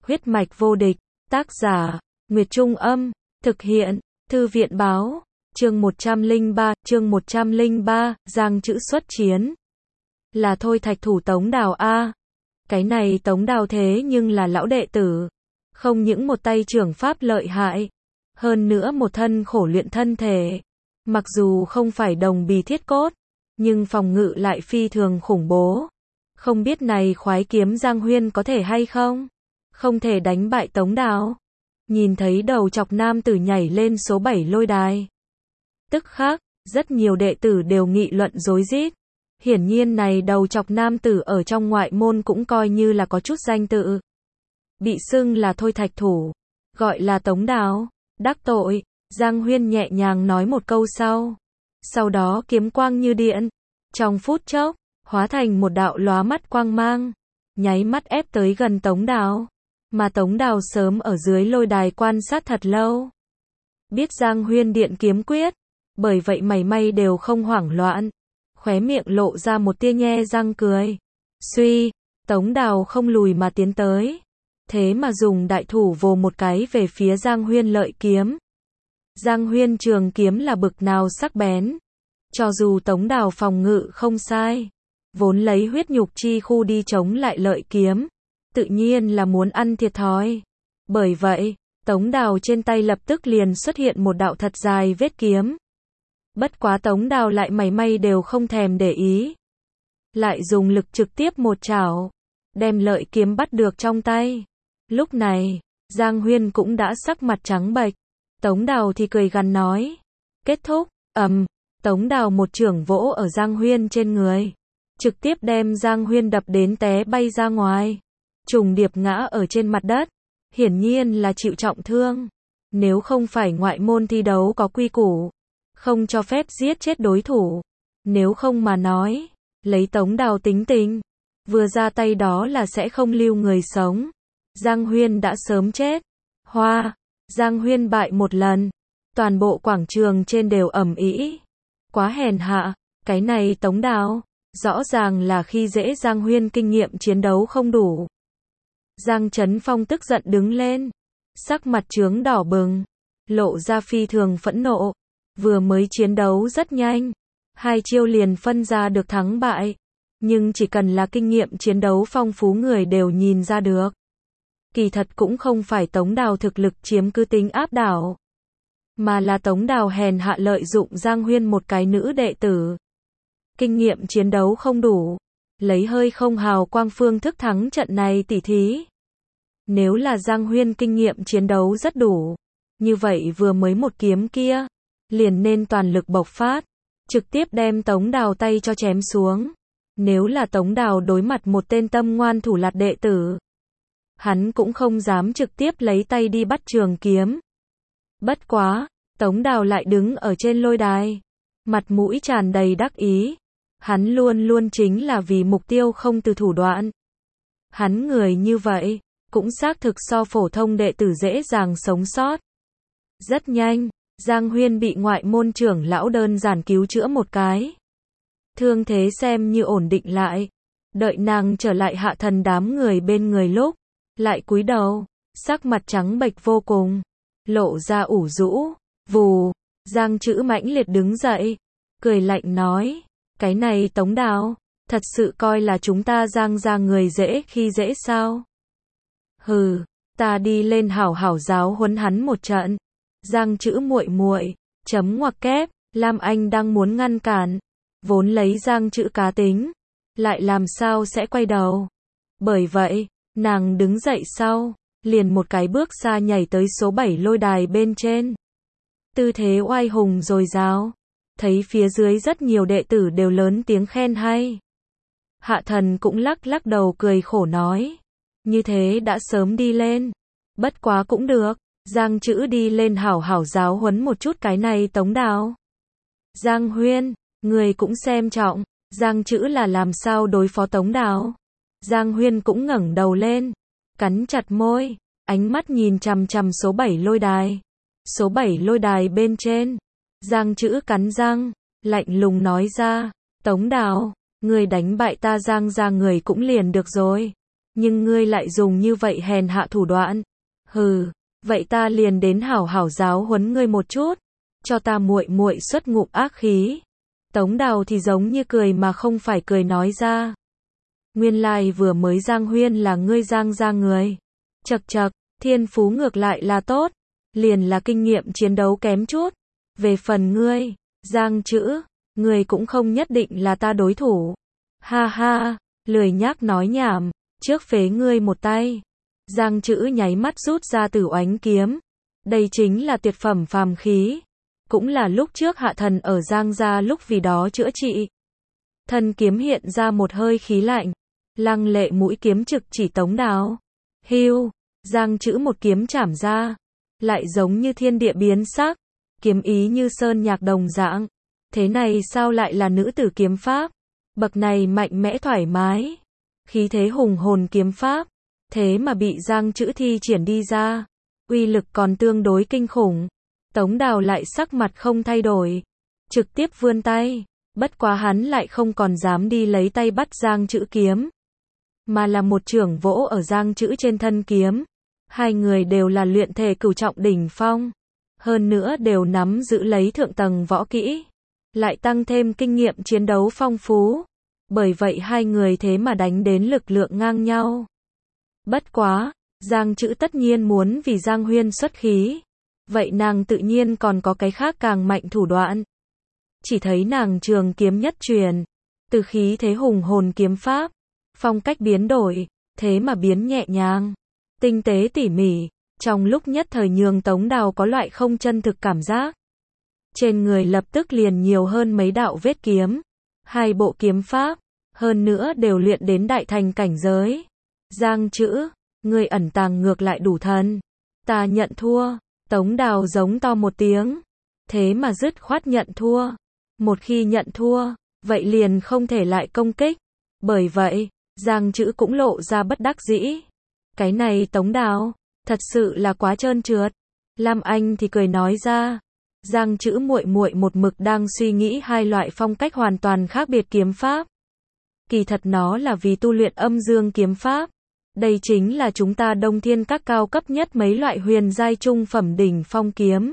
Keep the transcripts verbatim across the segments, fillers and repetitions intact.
Huyết mạch vô địch, tác giả, Nguyệt Trung Âm, thực hiện, Thư viện Báo, chương một trăm lẻ ba, chương một trăm lẻ ba, Giang Trữ xuất chiến. Là thôi thạch thủ Tống Đào a. Cái này Tống Đào thế nhưng là lão đệ tử, không những một tay trưởng pháp lợi hại, hơn nữa một thân khổ luyện thân thể. Mặc dù không phải đồng bì thiết cốt, nhưng phòng ngự lại phi thường khủng bố. Không biết này khoái kiếm Giang Huyên có thể hay không? Không thể đánh bại Tống Đào. Nhìn thấy đầu chọc nam tử nhảy lên số bảy lôi đài. Tức khắc, rất nhiều đệ tử đều nghị luận rối rít. Hiển nhiên này đầu chọc nam tử ở trong ngoại môn cũng coi như là có chút danh tự. Bị xưng là thôi thạch thủ, gọi là Tống Đào, đắc tội. Giang Huyên nhẹ nhàng nói một câu sau. Sau đó kiếm quang như điện, trong phút chốc, hóa thành một đạo lóa mắt quang mang, nháy mắt ép tới gần Tống Đào. Mà Tống Đào sớm ở dưới lôi đài quan sát thật lâu. Biết Giang Huyên điện kiếm quyết, bởi vậy mảy may đều không hoảng loạn. Khóe miệng lộ ra một tia nhe răng cười. Suy, Tống Đào không lùi mà tiến tới. Thế mà dùng đại thủ vồ một cái về phía Giang Huyên lợi kiếm. Giang Huyên trường kiếm là bực nào sắc bén. Cho dù Tống Đào phòng ngự không sai, vốn lấy huyết nhục chi khu đi chống lại lợi kiếm, tự nhiên là muốn ăn thiệt thòi. Bởi vậy, Tống Đào trên tay lập tức liền xuất hiện một đạo thật dài vết kiếm. Bất quá Tống Đào lại mảy may đều không thèm để ý. Lại dùng lực trực tiếp một chảo, đem lợi kiếm bắt được trong tay. Lúc này, Giang Huyên cũng đã sắc mặt trắng bệch. Tống Đào thì cười gằn nói. Kết thúc, ầm, Tống Đào một chưởng vỗ ở Giang Huyên trên người. Trực tiếp đem Giang Huyên đập đến té bay ra ngoài. Trùng điệp ngã ở trên mặt đất. Hiển nhiên là chịu trọng thương. Nếu không phải ngoại môn thi đấu có quy củ, không cho phép giết chết đối thủ. Nếu không mà nói, lấy Tống Đào tính tình, vừa ra tay đó là sẽ không lưu người sống. Giang Huyên đã sớm chết. Hoa, Giang Huyên bại một lần. Toàn bộ quảng trường trên đều ầm ĩ. Quá hèn hạ, cái này Tống Đào, rõ ràng là khi dễ Giang Huyên kinh nghiệm chiến đấu không đủ. Giang Chấn Phong tức giận đứng lên, sắc mặt chướng đỏ bừng, lộ ra phi thường phẫn nộ. Vừa mới chiến đấu rất nhanh, hai chiêu liền phân ra được thắng bại, nhưng chỉ cần là kinh nghiệm chiến đấu phong phú người đều nhìn ra được. Kỳ thật cũng không phải Tống Đào thực lực chiếm cứ tính áp đảo, mà là Tống Đào hèn hạ lợi dụng Giang Huyên một cái nữ đệ tử. Kinh nghiệm chiến đấu không đủ, lấy hơi không hào quang phương thức thắng trận này tỉ thí. Nếu là Giang Huyên kinh nghiệm chiến đấu rất đủ, như vậy vừa mới một kiếm kia, liền nên toàn lực bộc phát, trực tiếp đem Tống Đào tay cho chém xuống. Nếu là Tống Đào đối mặt một tên tâm ngoan thủ lạt đệ tử, hắn cũng không dám trực tiếp lấy tay đi bắt trường kiếm. Bất quá, Tống Đào lại đứng ở trên lôi đài, mặt mũi tràn đầy đắc ý. Hắn luôn luôn chính là vì mục tiêu không từ thủ đoạn. Hắn người như vậy, cũng xác thực so phổ thông đệ tử dễ dàng sống sót. Rất nhanh, Giang Huyên bị ngoại môn trưởng lão đơn giản cứu chữa một cái. Thương thế xem như ổn định lại. Đợi nàng trở lại hạ thần đám người bên người lúc, lại cúi đầu, sắc mặt trắng bệch vô cùng, lộ ra ủ rũ. Vù, Giang Trữ mãnh liệt đứng dậy, cười lạnh nói. Cái này Tống Đào, thật sự coi là chúng ta Giang ra người dễ khi dễ sao? Hừ, ta đi lên hảo hảo giáo huấn hắn một trận. Giang Trữ muội muội, chấm ngoặc kép, Lam Anh đang muốn ngăn cản, vốn lấy Giang Trữ cá tính, lại làm sao sẽ quay đầu. Bởi vậy, nàng đứng dậy sau, liền một cái bước xa nhảy tới số bảy lôi đài bên trên. Tư thế oai hùng dồi dào. Thấy phía dưới rất nhiều đệ tử đều lớn tiếng khen hay. Hạ thần cũng lắc lắc đầu cười khổ nói. Như thế đã sớm đi lên. Bất quá cũng được. Giang Trữ đi lên hảo hảo giáo huấn một chút cái này Tống Đào. Giang Huyên, người cũng xem trọng. Giang Trữ là làm sao đối phó Tống Đào. Giang Huyên cũng ngẩng đầu lên, cắn chặt môi, ánh mắt nhìn chằm chằm số bảy lôi đài. Số bảy lôi đài bên trên. Giang Trữ cắn răng, lạnh lùng nói ra, Tống Đào, người đánh bại ta Giang ra người cũng liền được rồi. nhưng ngươi lại dùng như vậy hèn hạ thủ đoạn. Hừ, vậy ta liền đến hảo hảo giáo huấn ngươi một chút, cho ta muội muội xuất ngụm ác khí. Tống Đào thì giống như cười mà không phải cười nói ra. Nguyên lai vừa mới Giang Huyên là ngươi Giang gia người. Chậc chậc, thiên phú ngược lại là tốt, liền là kinh nghiệm chiến đấu kém chút. Về phần ngươi, Giang Chữ, ngươi cũng không nhất định là ta đối thủ. Ha ha, lười nhác nói nhảm, trước phế ngươi một tay. Giang Chữ nháy mắt rút ra Tử Oánh kiếm. Đây chính là tuyệt phẩm phàm khí, cũng là lúc trước hạ thần ở Giang gia lúc vì đó chữa trị. Thân kiếm hiện ra một hơi khí lạnh, lăng lệ mũi kiếm trực chỉ Tống Đào. Hưu, Giang Chữ một kiếm chảm ra, lại giống như thiên địa biến sắc, kiếm ý như sơn nhạc đồng dạng. Thế này sao lại là nữ tử kiếm pháp? Bậc này mạnh mẽ thoải mái, khí thế hùng hồn kiếm pháp, thế mà bị Giang Chữ thi triển đi ra, uy lực còn tương đối kinh khủng. Tống Đào lại sắc mặt không thay đổi, trực tiếp vươn tay, bất quá hắn lại không còn dám đi lấy tay bắt Giang Chữ kiếm, mà là một chưởng vỗ ở Giang Chữ trên thân kiếm. Hai người đều là luyện thể cửu trọng đỉnh phong, hơn nữa đều nắm giữ lấy thượng tầng võ kỹ, lại tăng thêm kinh nghiệm chiến đấu phong phú, bởi vậy hai người thế mà đánh đến lực lượng ngang nhau. Bất quá, Giang Chữ tất nhiên muốn vì Giang Huyên xuất khí, vậy nàng tự nhiên còn có cái khác càng mạnh thủ đoạn. Chỉ thấy nàng trường kiếm nhất truyền, từ khí thế hùng hồn kiếm pháp, phong cách biến đổi, thế mà biến nhẹ nhàng, tinh tế tỉ mỉ, trong lúc nhất thời nhường Tống Đào có loại không chân thực cảm giác. Trên người lập tức liền nhiều hơn mấy đạo vết kiếm, hai bộ kiếm pháp, hơn nữa đều luyện đến đại thành cảnh giới. Giang Chữ, ngươi ẩn tàng ngược lại đủ thần, ta nhận thua. Tống Đào giống to một tiếng, thế mà dứt khoát nhận thua. Một khi nhận thua, vậy liền không thể lại công kích. Bởi vậy, Giang Chữ cũng lộ ra bất đắc dĩ. Cái này Tống Đào, thật sự là quá trơn trượt. Lam Anh thì cười nói ra, Giang Chữ muội muội một mực đang suy nghĩ hai loại phong cách hoàn toàn khác biệt kiếm pháp. Kỳ thật nó là vì tu luyện âm dương kiếm pháp. Đây chính là chúng ta Đông Thiên các cao cấp nhất mấy loại huyền giai trung phẩm đỉnh phong kiếm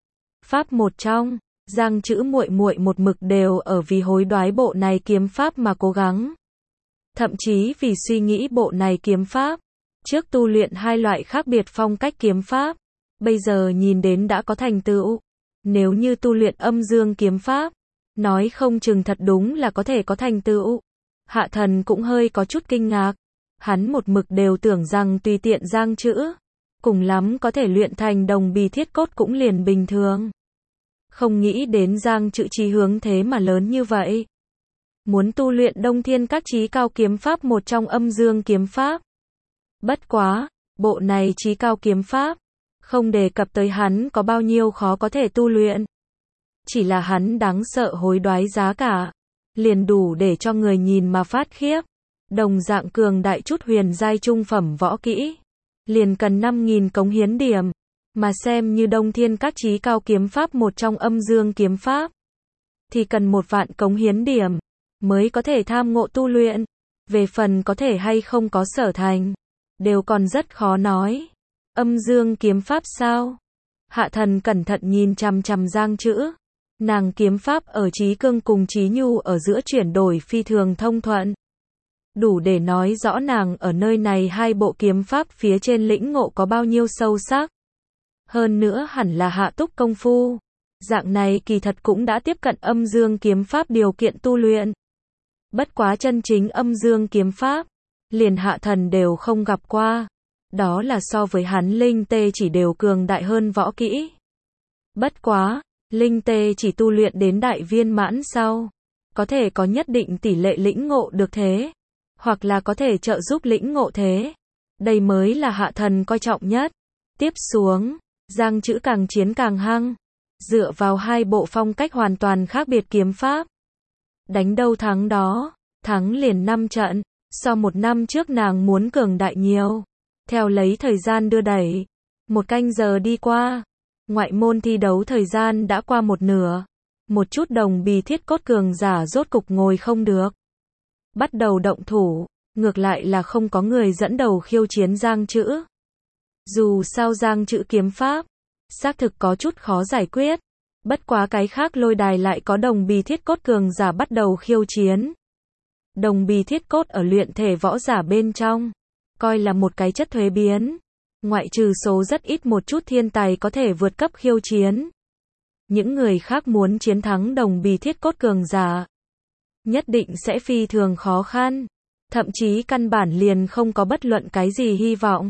pháp một trong. Giang Chữ muội muội một mực đều ở vì hối đoái bộ này kiếm pháp mà cố gắng. Thậm chí vì suy nghĩ bộ này kiếm pháp, trước tu luyện hai loại khác biệt phong cách kiếm pháp, bây giờ nhìn đến đã có thành tựu. Nếu như tu luyện âm dương kiếm pháp, nói không chừng thật đúng là có thể có thành tựu. Hạ thần cũng hơi có chút kinh ngạc. Hắn một mực đều tưởng rằng tùy tiện Giang Chữ, cùng lắm có thể luyện thành đồng bì thiết cốt cũng liền bình thường. Không nghĩ đến Giang Chữ chí hướng thế mà lớn như vậy. Muốn tu luyện Đông Thiên các chí cao kiếm pháp một trong âm dương kiếm pháp. Bất quá, bộ này chí cao kiếm pháp, không đề cập tới hắn có bao nhiêu khó có thể tu luyện. Chỉ là hắn đáng sợ hối đoái giá cả, liền đủ để cho người nhìn mà phát khiếp. Đồng dạng cường đại chút huyền giai trung phẩm võ kỹ, liền cần năm nghìn cống hiến điểm, mà xem như Đông Thiên các chí cao kiếm pháp một trong âm dương kiếm pháp, thì cần một vạn cống hiến điểm, mới có thể tham ngộ tu luyện. Về phần có thể hay không có sở thành, đều còn rất khó nói. Âm dương kiếm pháp sao? Hạ thần cẩn thận nhìn chằm chằm Giang Chữ. Nàng kiếm pháp ở Chí Cương cùng Chí Nhu ở giữa chuyển đổi phi thường thông thuận. Đủ để nói rõ nàng ở nơi này hai bộ kiếm pháp phía trên lĩnh ngộ có bao nhiêu sâu sắc. Hơn nữa hẳn là hạ túc công phu. Dạng này kỳ thật cũng đã tiếp cận âm dương kiếm pháp điều kiện tu luyện. Bất quá chân chính âm dương kiếm pháp, liền hạ thần đều không gặp qua. Đó là so với hắn linh tê chỉ đều cường đại hơn võ kỹ. Bất quá, linh tê chỉ tu luyện đến đại viên mãn sau, có thể có nhất định tỷ lệ lĩnh ngộ được thế, hoặc là có thể trợ giúp lĩnh ngộ thế. Đây mới là hạ thần coi trọng nhất. Tiếp xuống, Giang Chữ càng chiến càng hăng, dựa vào hai bộ phong cách hoàn toàn khác biệt kiếm pháp. Đánh đâu thắng đó, thắng liền năm trận, so một năm trước nàng muốn cường đại nhiều. Theo lấy thời gian đưa đẩy, một canh giờ đi qua, ngoại môn thi đấu thời gian đã qua một nửa. Một chút đồng bì thiết cốt cường giả rốt cục ngồi không được, bắt đầu động thủ. ngược lại là không có người dẫn đầu khiêu chiến Giang Trữ. Dù sao Giang Trữ kiếm pháp, xác thực có chút khó giải quyết. Bất quá cái khác lôi đài lại có đồng bì thiết cốt cường giả bắt đầu khiêu chiến. Đồng bì thiết cốt ở luyện thể võ giả bên trong, coi là một cái chất thuế biến. Ngoại trừ số rất ít một chút thiên tài có thể vượt cấp khiêu chiến. Những người khác muốn chiến thắng đồng bì thiết cốt cường giả, nhất định sẽ phi thường khó khăn. Thậm chí căn bản liền không có bất luận cái gì hy vọng.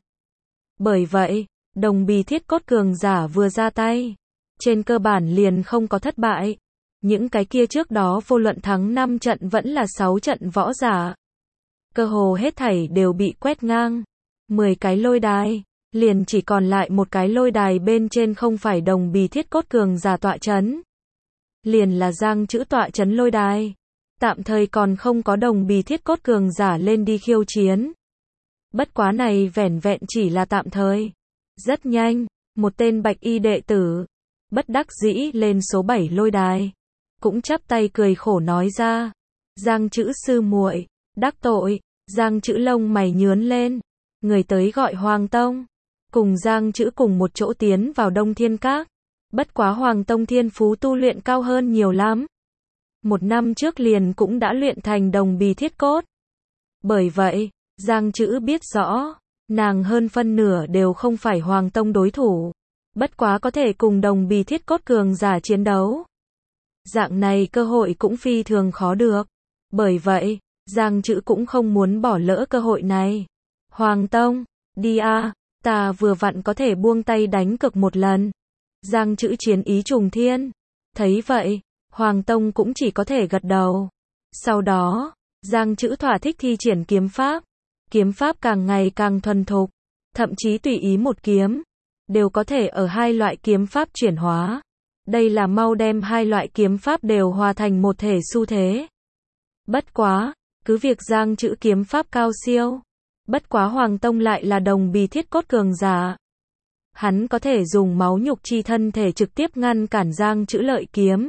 Bởi vậy, đồng bì thiết cốt cường giả vừa ra tay, trên cơ bản liền không có thất bại. Những cái kia trước đó vô luận thắng năm trận vẫn là sáu trận võ giả. Cơ hồ hết thảy đều bị quét ngang. mười cái lôi đài, liền chỉ còn lại một cái lôi đài bên trên không phải đồng bì thiết cốt cường giả tọa chấn. Liền là Giang Trữ tọa chấn lôi đài. Tạm thời còn không có đồng bì thiết cốt cường giả lên đi khiêu chiến. Bất quá này vẻn vẹn chỉ là tạm thời. Rất nhanh, một tên bạch y đệ tử, bất đắc dĩ lên số bảy lôi đài. Cũng chắp tay cười khổ nói ra. Giang Trữ sư muội, đắc tội. Giang Trữ lông mày nhướn lên. Người tới gọi Hoàng Tông. Cùng Giang Trữ cùng một chỗ tiến vào Đông Thiên Các. Bất quá Hoàng Tông thiên phú tu luyện cao hơn nhiều lắm. Một năm trước liền cũng đã luyện thành đồng bì thiết cốt. Bởi vậy, Giang Trữ biết rõ, nàng hơn phân nửa đều không phải Hoàng Tông đối thủ. Bất quá có thể cùng đồng bì thiết cốt cường giả chiến đấu. Dạng này cơ hội cũng phi thường khó được. Bởi vậy, Giang Trữ cũng không muốn bỏ lỡ cơ hội này. Hoàng Tông, đi a, ta vừa vặn có thể buông tay đánh cược một lần. Giang Trữ chiến ý trùng thiên. Thấy vậy, Hoàng Tông cũng chỉ có thể gật đầu. Sau đó, Giang Trữ thỏa thích thi triển kiếm pháp. Kiếm pháp càng ngày càng thuần thục, thậm chí tùy ý một kiếm, đều có thể ở hai loại kiếm pháp chuyển hóa. Đây là mau đem hai loại kiếm pháp đều hòa thành một thể xu thế. Bất quá, cứ việc Giang Trữ kiếm pháp cao siêu. Bất quá Hoàng Tông lại là đồng bì thiết cốt cường giả. Hắn có thể dùng máu nhục chi thân thể trực tiếp ngăn cản Giang Trữ lợi kiếm.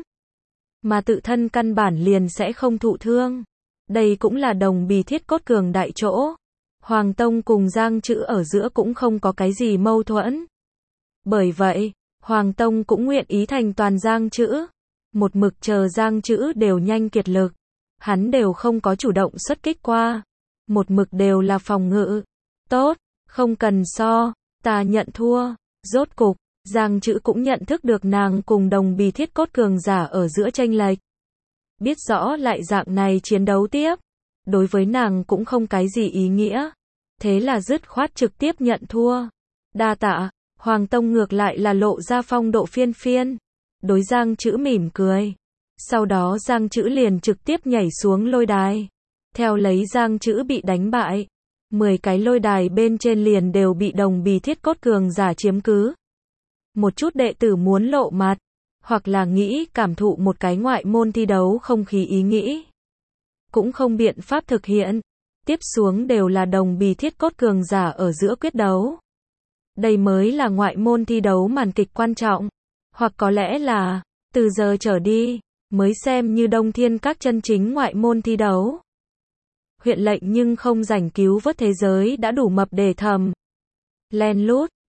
Mà tự thân căn bản liền sẽ không thụ thương. Đây cũng là đồng bì thiết cốt cường đại chỗ. Hoàng Tông cùng Giang Trữ ở giữa cũng không có cái gì mâu thuẫn. Bởi vậy, Hoàng Tông cũng nguyện ý thành toàn Giang Trữ. Một mực chờ Giang Trữ đều nhanh kiệt lực. Hắn đều không có chủ động xuất kích qua. Một mực đều là phòng ngự. Tốt, không cần so, ta nhận thua. Rốt cục, Giang Trữ cũng nhận thức được nàng cùng đồng bì thiết cốt cường giả ở giữa chênh lệch. Biết rõ lại dạng này chiến đấu tiếp, đối với nàng cũng không cái gì ý nghĩa. Thế là dứt khoát trực tiếp nhận thua. Đa tạ, Hoàng Tông ngược lại là lộ ra phong độ phiên phiên. Đối Giang Trữ mỉm cười. Sau đó Giang Trữ liền trực tiếp nhảy xuống lôi đài. Theo lấy Giang Trữ bị đánh bại, mười cái lôi đài bên trên liền đều bị đồng bì thiết cốt cường giả chiếm cứ. Một chút đệ tử muốn lộ mặt, hoặc là nghĩ cảm thụ một cái ngoại môn thi đấu không khí ý nghĩ. Cũng không biện pháp thực hiện. Tiếp xuống đều là đồng bì thiết cốt cường giả ở giữa quyết đấu. Đây mới là ngoại môn thi đấu màn kịch quan trọng. Hoặc có lẽ là, từ giờ trở đi, mới xem như Đông Thiên Các chân chính ngoại môn thi đấu. Huyện lệnh nhưng không rảnh cứu vớt thế giới đã đủ mập để thầm. Len lút,